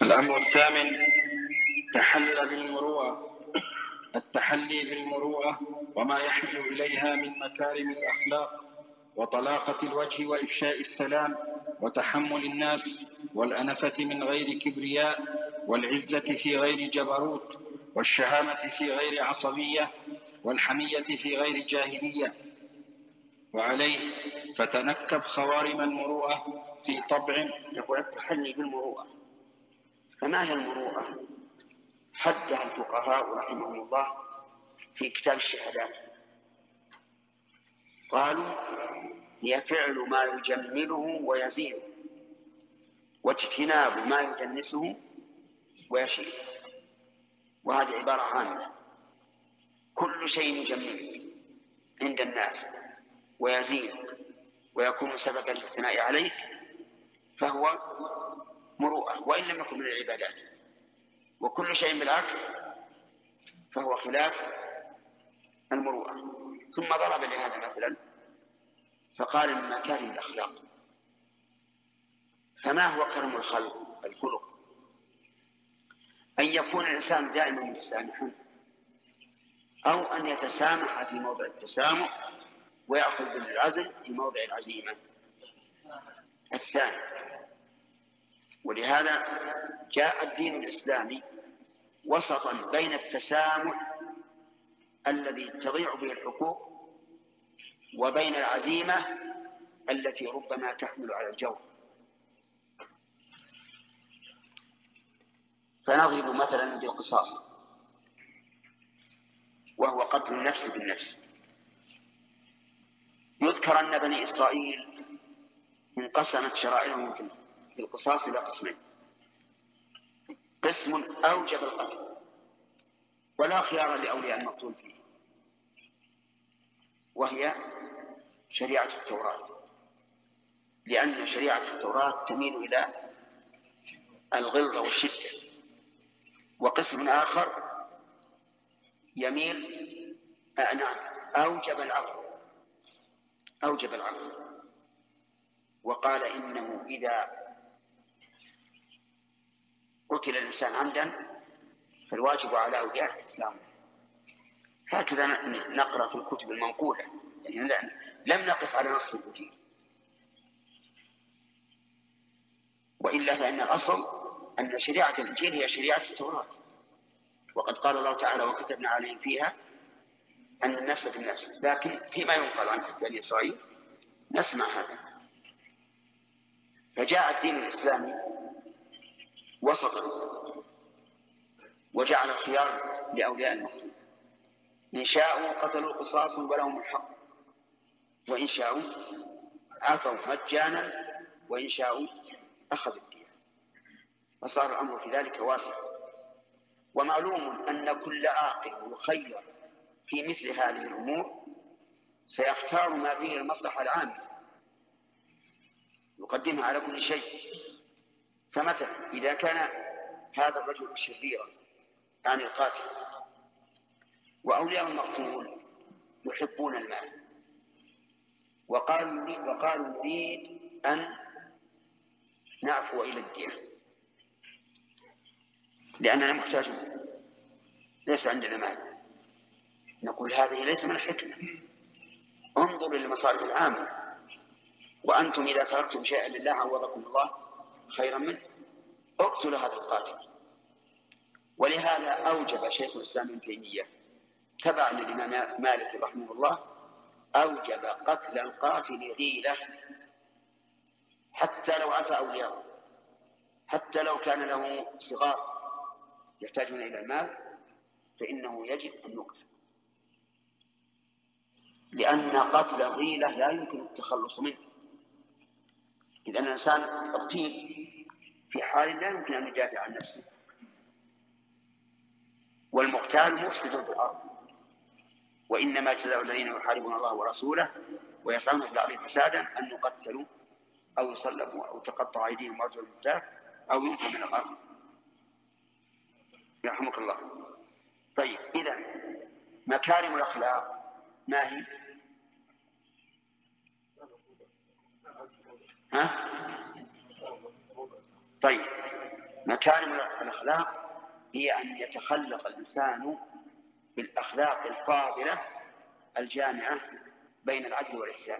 الأمر الثامن التحلي بالمروءة وما يحمل إليها من مكارم الأخلاق وطلاقة الوجه وإفشاء السلام وتحمل الناس والأنفة من غير كبرياء والعزة في غير جبروت والشهامة في غير عصبية والحمية في غير جاهلية. وعليه فتنكب خوارم المروءة في طبع. يقول التحلي بالمروءة. فما هي المروءة؟ حدها الفقهاء رحمهم الله في كتاب الشهادات، قالوا هي فعل ما يجمله ويزينه واجتناب ما يدنسه ويشيله. وهذه عبارة عامة، كل شيء يجملك عند الناس ويزينك ويكون سببا للثناء عليك فهو مروءة وإن لم يكن من العبادات، وكل شيء بالعكس فهو خلاف المروءة. ثم ضرب لهذا مثلا فقال من مكارم الأخلاق. فما هو كرم الخلق؟ أن يكون الإنسان دائما متسامحا، أو أن يتسامح في موضع التسامح ويأخذ بالعزل في موضع العزيمة الثاني. ولهذا جاء الدين الإسلامي وسطا بين التسامح الذي تضيع به الحقوق وبين العزيمة التي ربما تحمل على الجور. فنضرب مثلا بالقصاص، وهو قتل النفس بالنفس. يذكر أن بني إسرائيل انقسمت شرائعهم في القصاص إلى قسمين: قسم أوجب القتل ولا خيار لأولياء المقتول فيه، وهي شريعة التوراة، لأن شريعة التوراة تميل إلى الغلظة والشدة. وقسم آخر يميل أوجب العفو وقال إنه إذا قتل الإنسان عمدا فالواجب على أولياء الإسلام. هكذا نقرأ في الكتب المنقولة، يعني لم نقف على نص الإنجيل، وإلا فإن الأصل أن شريعة الإنجيل هي شريعة التوراة. وقد قال الله تعالى وكتبنا عليهم فيها أن النفس بالنفس. لكن فيما ينقل عن بني إسرائيل نسمع هذا. فجاء الدين الإسلامي وسطا وجعل الخيار لأولياء المقتول، إن شاءوا قتلوا قصاصا ولهم الحق، وإن شاءوا عفوا مجانا، وإن شاءوا أخذوا الدية. فصار الأمر في ذلك واسع. ومعلوم أن كل عاقل يخير في مثل هذه الأمور سيختار ما فيه المصلحة العامة يقدمها على كل شيء. فمثلا إذا كان هذا الرجل شريرا عن القاتل وأولياء المقتول يحبون المال وقالوا نريد أن نعفو إلى الدية لأننا محتاجون ليس عندنا مال، نقول هذه ليس من الحكمة. انظروا للمصالح العامة، وأنتم إذا تركتم شيئا لله عوضكم الله خيرا منه. اقتلوا هذا القاتل. ولهذا أوجب شيخ الإسلام ابن تيمية تبعا للإمام مالك رحمه الله أوجب قتل القاتل غيلة حتى لو عفى أولياءه، حتى لو كان له صغار يحتاجون إلى المال فإنه يجب أن يقتل، لأن قتل الغيلة لا يمكن التخلص منه. إذا الإنسان اغتيل في حال لا يمكن أن يدافع عن نفسه، والمغتال مفسد في الأرض. وإنما جزاء الذين يحاربون الله ورسوله ويسعون في الأرض فسادا أن يقتلوا أو يصلبوا أو تقطع أيديهم وأرجلهم من خلاف أو ينفوا من الأرض. يرحمك الله. طيب، إذن مكارم الأخلاق ما هي؟ طيب، مكارم الأخلاق هي أن يتخلق الإنسان بالأخلاق الفاضلة الجامعة بين العدل والإحسان،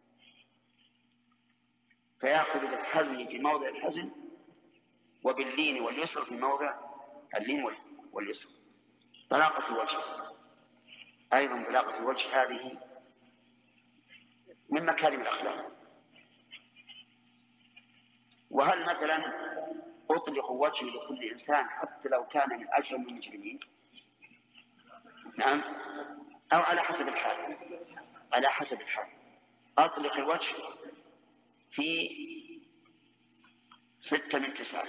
فيأخذ بالحزم في موضع الحزم وباللين واليسر في موضع اللين واليسر. طلاقة الوجه أيضا، طلاقة الوجه هذه من مكارم الأخلاق. وهل مثلا أطلق وجهي لكل إنسان حتى لو كان من أجرم المجرمين؟ نعم، أو على حسب الحال. على حسب الحال أطلق الوجه في 6/9،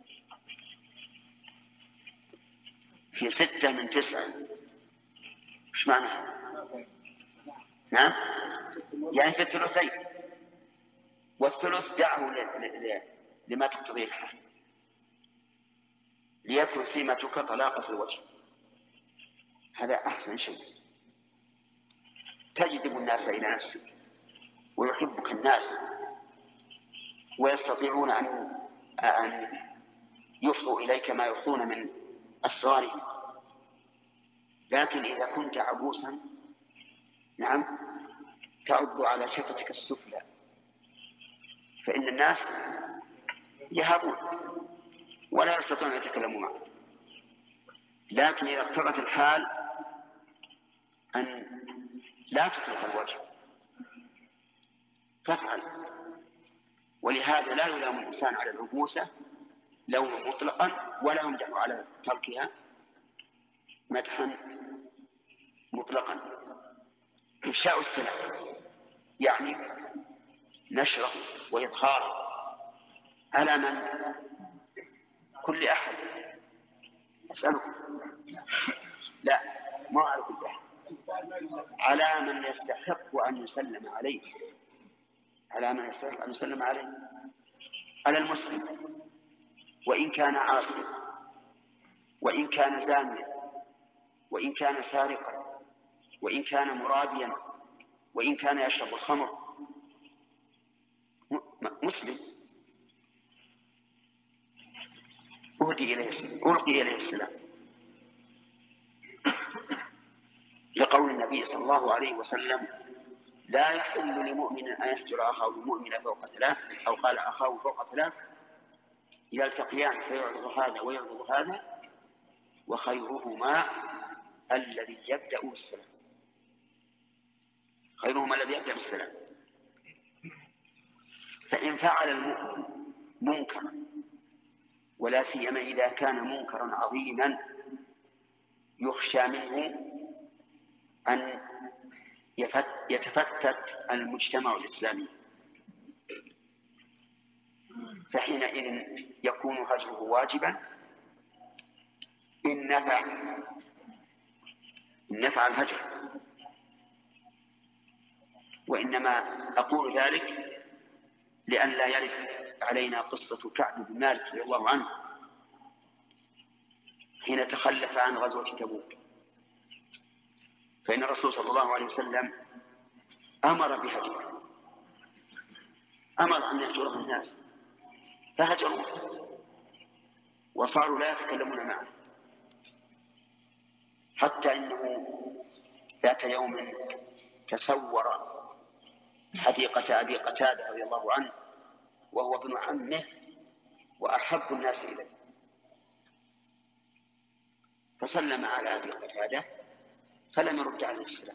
في 6/9. إيش معناها؟ نعم، يعني في الثلثين، والثلث دعه لما تقتضيه الحال، ليكن سمتك طلاقة الوجه. هذا أحسن شيء، تجذب الناس إلى نفسك ويحبك الناس ويستطيعون أن يفضوا إليك ما يفضون من أسرارهم. لكن إذا كنت عبوسا، نعم، تعض على شفتك السفلى، فإن الناس يهابون ولا يستطيعون أن يتكلموا معك. لكن إذا اقتضت الحال أن لا تطلق الوجه فافعل. ولهذا لا يلام الإنسان على العبوسة لوما مطلقا، ولا يمدح على تركها مدحا مطلقا. إفشاء السلام يعني نشره وإظهاره على من؟ كل أحد. أسألكم، لا، ما على كل أحد، على من يستحق أن يسلم عليه، على من يستحق أن يسلم عليه، على المسلم، وإن كان عاصيا، وإن كان زانيا، وإن كان سارقا، وإن كان مرابيا، وإن كان يشرب الخمر، مسلم ألقي إليه السلام، لقول النبي صلى الله عليه وسلم: لا يحل لمؤمن أن يهجر أخاه المؤمن فوق 3، أو قال أخاه فوق 3، يلتقيان فيعرض هذا ويعرض هذا، وخيرهما الذي يبدأ بالسلام. خيرهما الذي يبدأ بالسلام. فإن فعل المؤمن منكرا، ولا سيما إذا كان منكرا عظيما يخشى منه أن يتفتت المجتمع الإسلامي، فحينئذ يكون هجره واجبا إن نفع الهجر. وإنما أقول ذلك لئلا يرد علينا قصة كعب بن مالك رضي الله عنه حين تخلف عن غزوة تبوك، فإن الرسول صلى الله عليه وسلم أمر بهجره، أمر أن يهجره الناس، فهجروه وصاروا لا يتكلمون معه، حتى إنه ذات يوم تسور حديقة أبي قتادة رضي الله عنه، وهو ابن عمه وأحب الناس إليه، فسلم على أبي قتادة فلم يرد عليه السلام،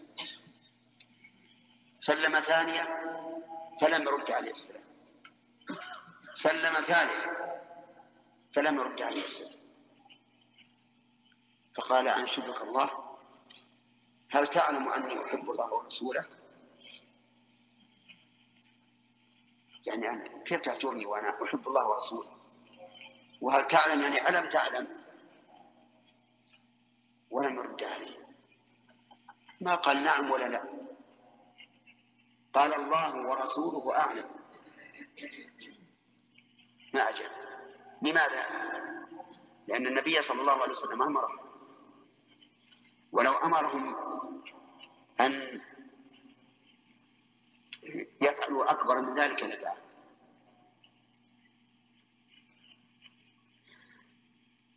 سلم ثانية فلم يرد عليه السلام، سلم ثالثة فلم يرد عليه السلام، فقال: أنشدك الله، هل تعلم أني أحب الله ورسوله؟ يعني أنا كيف تهجرني وأنا أحب الله ورسوله؟ وهل تعلم يعني ألم تعلم؟ ولم يرد عليه، ما قال نعم ولا لا، قال الله ورسوله أعلم. ما أجاب. لماذا؟ لأن النبي صلى الله عليه وسلم أمره، ولو أمرهم أن يفعلوا أكبر من ذلك لفعل.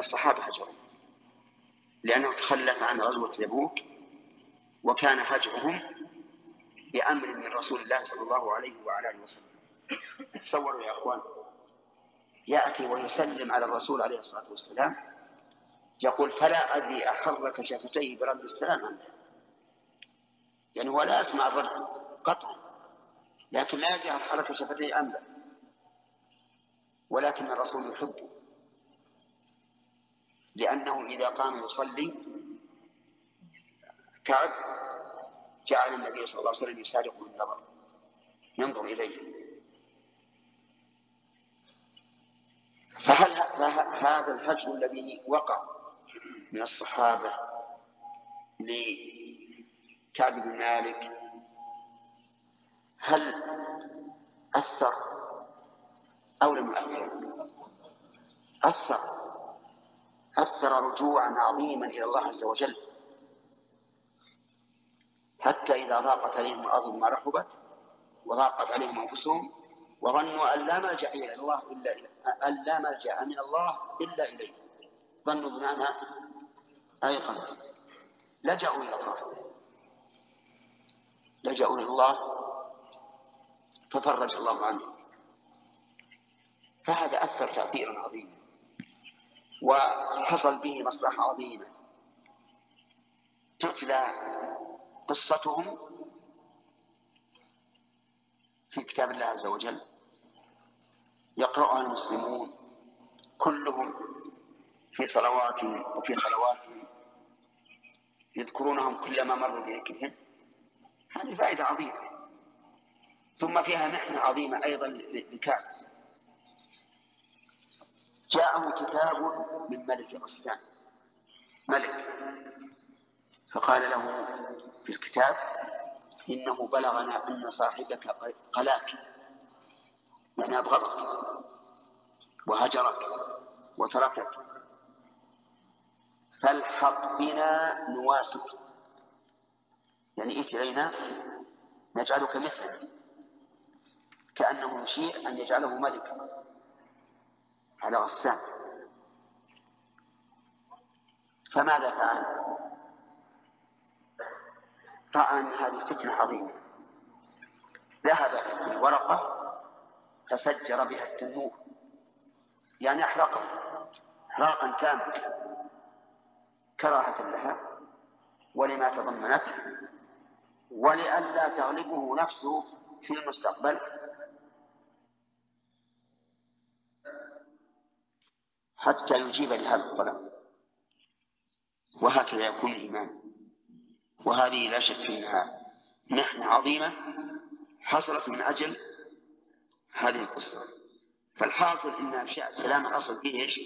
الصحابة هجروا، لأنه تخلف عن غزوة تبوك، وكان هجرهم بأمر من رسول الله صلى الله عليه وعلى آله وسلم. تصوروا يا أخوان، يأتي ويسلم على الرسول عليه الصلاة والسلام، يقول: فلا أدري أحرك شفتيه برد السلام أم لا. يعني هو لا يسمع الرد قطعا، لكن لا يدري هل حرك شفتيه أم لا، ولكن الرسول يحبه، لأنه إذا قام يصلي كعب جعل النبي صلى الله عليه وسلم يسارقه النظر، ينظر إليه. فهذا الهجر الذي وقع من الصحابة لكعب بن مالك هل أثر أو لم يؤثر؟ أثر رجوعا عظيما إلى الله عز وجل، حتى إذا ضاقت عليهم الأرض بما رحبت وضاقت عليهم أنفسهم وظنوا أن لا ملجأ من الله إلا إليه. ظنوا بمعنى أيقنوا، لجأوا إلى الله ففرج الله عنه. فهذا أثر تأثيرا عظيما، وحصل به مصلحة عظيمة. تتلى قصتهم في كتاب الله عز وجل، يقرأها المسلمون كلهم في صلواتهم وفي خلواتهم، يذكرونهم كلما مروا بذكرهم. هذه فائدة عظيمة. ثم فيها محنة عظيمة أيضا لكعب. جاءه كتاب من ملك غسان، ملك، فقال له في الكتاب: إنه بلغنا أن صاحبك قلاك، يعني أبغضك وهجرك وتركك، فالحق بنا نواسك، يعني ائت إلينا نجعلك مثلنا، كأنه يشير أن يجعله ملكا على غسان. فماذا فعل؟ رأى أن هذه فتنة عظيمة، ذهب بالورقة فسجر بها التنور، يعني أحرقه إحراقا تاما كراهة لها ولما تضمنته، ولئلا تغلبه نفسه في المستقبل حتى يجيب لهذا الطلب. وهكذا يكون الإيمان. وهذه لا شك أنها محنة عظيمة حصلت من أجل هذه القصة. فالحاصل أن أفشاء السلام الأصل فيه إيش؟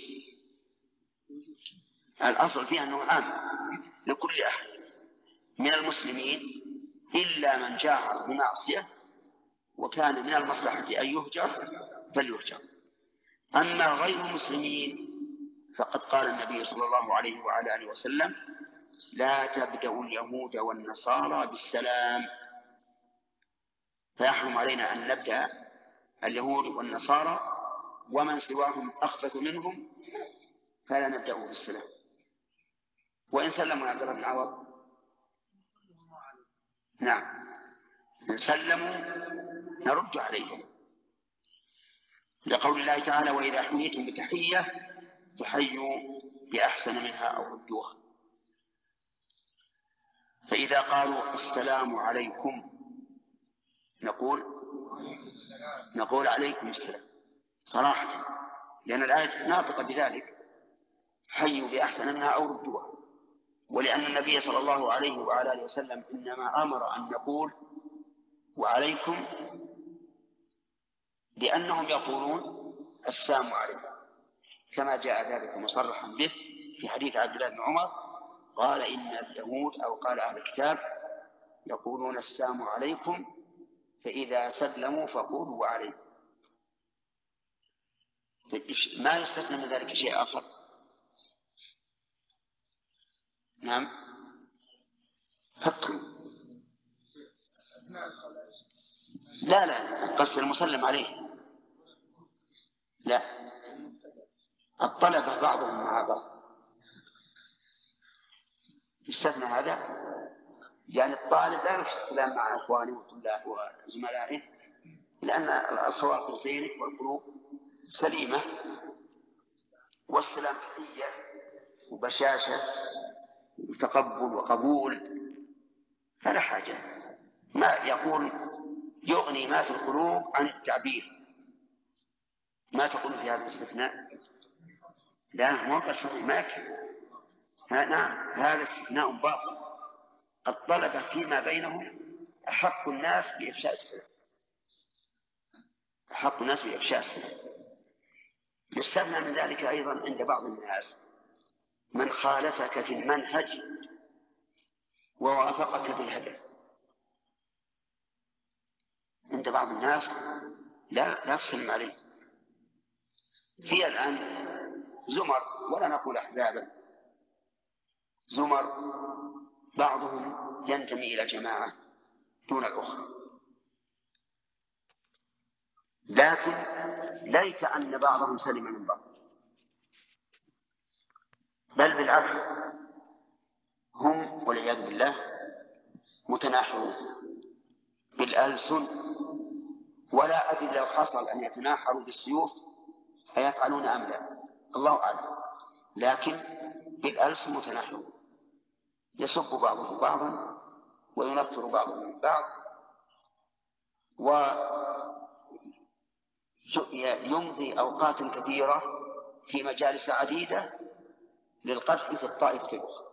الأصل فيه أنه عام لكل أحد من المسلمين إلا من جاهر بمعصية وكان من المصلحة أن يهجر فليهجر. أما غير المسلمين فقد قال النبي صلى الله عليه وعلى آله وسلم: لا تبدأوا اليهود والنصارى بالسلام. فيحرم علينا أن نبدأ اليهود والنصارى، ومن سواهم أخبث منهم فلا نبدأه بالسلام. وإن سلموا عبد الله بن عوض، نعم، إن سلموا نرد عليهم، لقول الله تعالى: وإذا حييتم بتحية فحيوا بأحسن منها أو ردوها. فإذا قالوا السلام عليكم نقول عليكم السلام صراحة، لأن الآية ناطقة بذلك: حيوا بأحسن منها أو ردوها. ولأن النبي صلى الله عليه وعلى آله وسلم إنما أمر أن نقول وعليكم لأنهم يقولون السلام عليكم، كما جاء ذلك مصرحا به في حديث عبد الله بن عمر قال: إن اليهود أو قال أهل الكتاب يقولون السلام عليكم، فإذا سلموا فقولوا وعليكم. ما يستثنى من ذلك شيء آخر؟ نعم، فكروا. لا قصد المسلم عليه، لا، الطلبة بعضهم مع بعض، يستثنى هذا، يعني الطالب لا يفشي السلام مع إخوانه وزملائه، لأن الخواطر زينة والقلوب سليمة، والسلام تحية وبشاشة وتقبل وقبول، فلا حاجة. ما يقول يغني ما في القلوب عن التعبير. ما تقول في هذا الاستثناء؟ لا، مو صحيح، ما يكفي. نعم، هذا استثناء باطل. الطلبة فيما بينهم أحق الناس بإفشاء السلام، أحق الناس بإفشاء السلام. يستثنى من ذلك أيضا عند بعض الناس من خالفك في المنهج ووافقك في الهدف. عند بعض الناس لا تسلم عليه. في الآن زمر، ولا نقول أحزابا، زمر بعضهم ينتمي إلى جماعة دون الأخرى، لكن ليت أن بعضهم سلم من بعض، بل بالعكس، هم والعياذ بالله متناحرون بالألسن، ولا أدري لو حصل أن يتناحروا بالسيوف أيفعلون أم لا، الله أعلم، لكن بالألسن متناحرون، يسب بعضهم بعضا وينفر بعضهم من بعض، ويمضي أوقات كثيرة في مجالس عديدة للقدح في الطائفة الأخرى،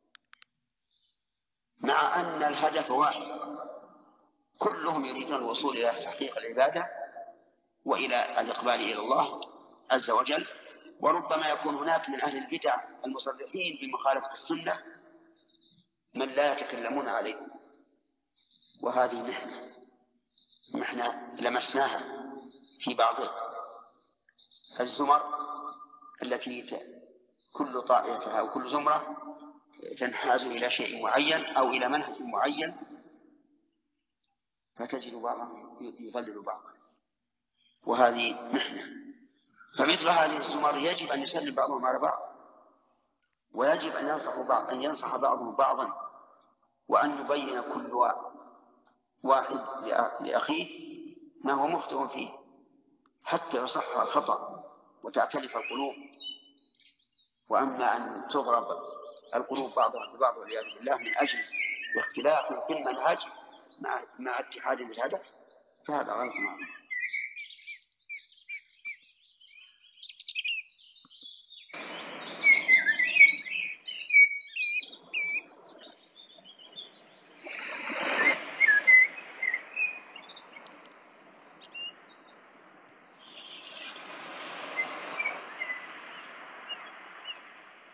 مع أن الهدف واحد، كلهم يريدون الوصول إلى تحقيق العبادة وإلى الإقبال إلى الله عز وجل. وربما يكون هناك من أهل البدع المصرحين بمخالفة السنة من لا يتكلمون عليه، وهذه محنة لمسناها في بعض الزمر التي كل طائفتها أو كل زمرة تنحاز إلى شيء معين أو إلى منهج معين، فتجد بعضهم يضلل بعضا، وهذه محنة. فمثل هذه الزمر يجب أن يسلم بعضهم على بعض، ويجب أن ينصح بعضهم بعضا، وأن يبين كل واحد لأخيه ما هو مخطئ فيه، حتى يصح الخطأ وتأتلف القلوب. وأما أن تضرب القلوب بعضها ببعض والعياذ بالله من أجل اختلاف في المنهج مع اتحاد بالهدف، فهذا غلط عظيم.